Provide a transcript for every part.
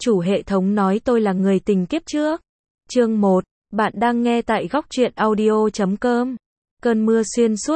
Chủ hệ thống nói tôi là người tình kiếp trước. Chương 1, bạn đang nghe tại góc truyện audio.com. Cơn mưa xuyên suốt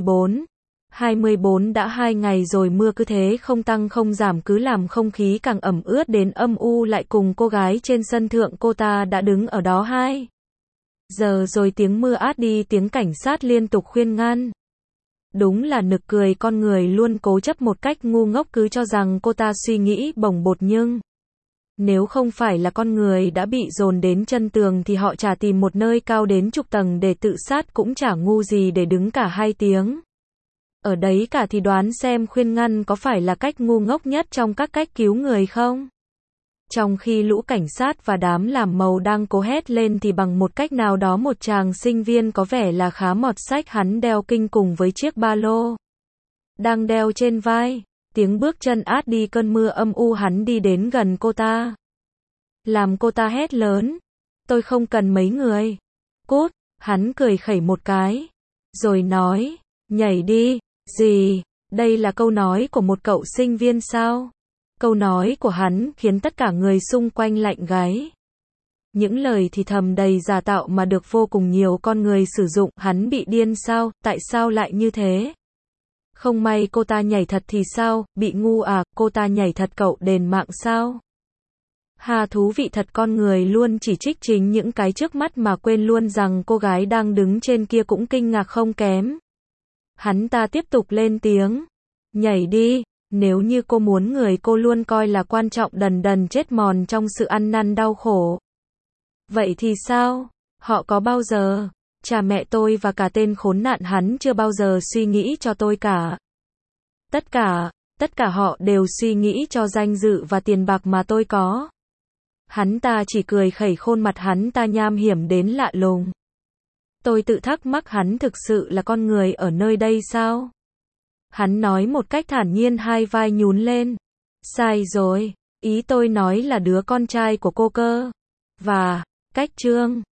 24 đã 2 ngày rồi, mưa cứ thế không tăng không giảm, cứ làm không khí càng ẩm ướt đến âm u lại. Cùng cô gái trên sân thượng, cô ta đã đứng ở đó 2 giờ rồi, tiếng mưa át đi, tiếng cảnh sát liên tục khuyên ngăn. Đúng là nực cười, con người luôn cố chấp một cách ngu ngốc, cứ cho rằng cô ta suy nghĩ bồng bột, nhưng nếu không phải là con người đã bị dồn đến chân tường thì họ chả tìm một nơi cao đến chục tầng để tự sát, cũng chả ngu gì để đứng cả 2 tiếng ở đấy cả. Thì đoán xem khuyên ngăn có phải là cách ngu ngốc nhất trong các cách cứu người không? Trong khi lũ cảnh sát và đám làm màu đang cố hét lên thì bằng một cách nào đó một chàng sinh viên có vẻ là khá mọt sách, hắn đeo kinh cùng với chiếc ba lô đang đeo trên vai. Tiếng bước chân át đi cơn mưa âm u, hắn đi đến gần cô ta, làm cô ta hét lớn: "Tôi không cần mấy người." "Cút." Hắn cười khẩy một cái, rồi nói: "Nhảy đi." "Gì?" Đây là câu nói của một cậu sinh viên sao? Câu nói của hắn khiến tất cả người xung quanh lạnh gáy. Những lời thì thầm đầy giả tạo mà được vô cùng nhiều con người sử dụng. Hắn bị điên sao? Tại sao lại như thế? Không may cô ta nhảy thật thì sao? Bị ngu à? Cô ta nhảy thật cậu đền mạng sao? Hà, thú vị thật, con người luôn chỉ trích chính những cái trước mắt mà quên luôn rằng cô gái đang đứng trên kia cũng kinh ngạc không kém. Hắn ta tiếp tục lên tiếng: "Nhảy đi, nếu như cô muốn người cô luôn coi là quan trọng đần đần chết mòn trong sự ăn năn đau khổ. Vậy thì sao? Họ có bao giờ? Cha mẹ tôi và cả tên khốn nạn hắn chưa bao giờ suy nghĩ cho tôi cả. Tất cả họ đều suy nghĩ cho danh dự và tiền bạc mà tôi có." Hắn ta chỉ cười khẩy, khuôn mặt hắn ta nham hiểm đến lạ lùng. Tôi tự thắc mắc hắn thực sự là con người ở nơi đây sao? Hắn nói một cách thản nhiên, hai vai nhún lên. Sai rồi, ý tôi nói là đứa con trai của cô cơ. Và, cách Trương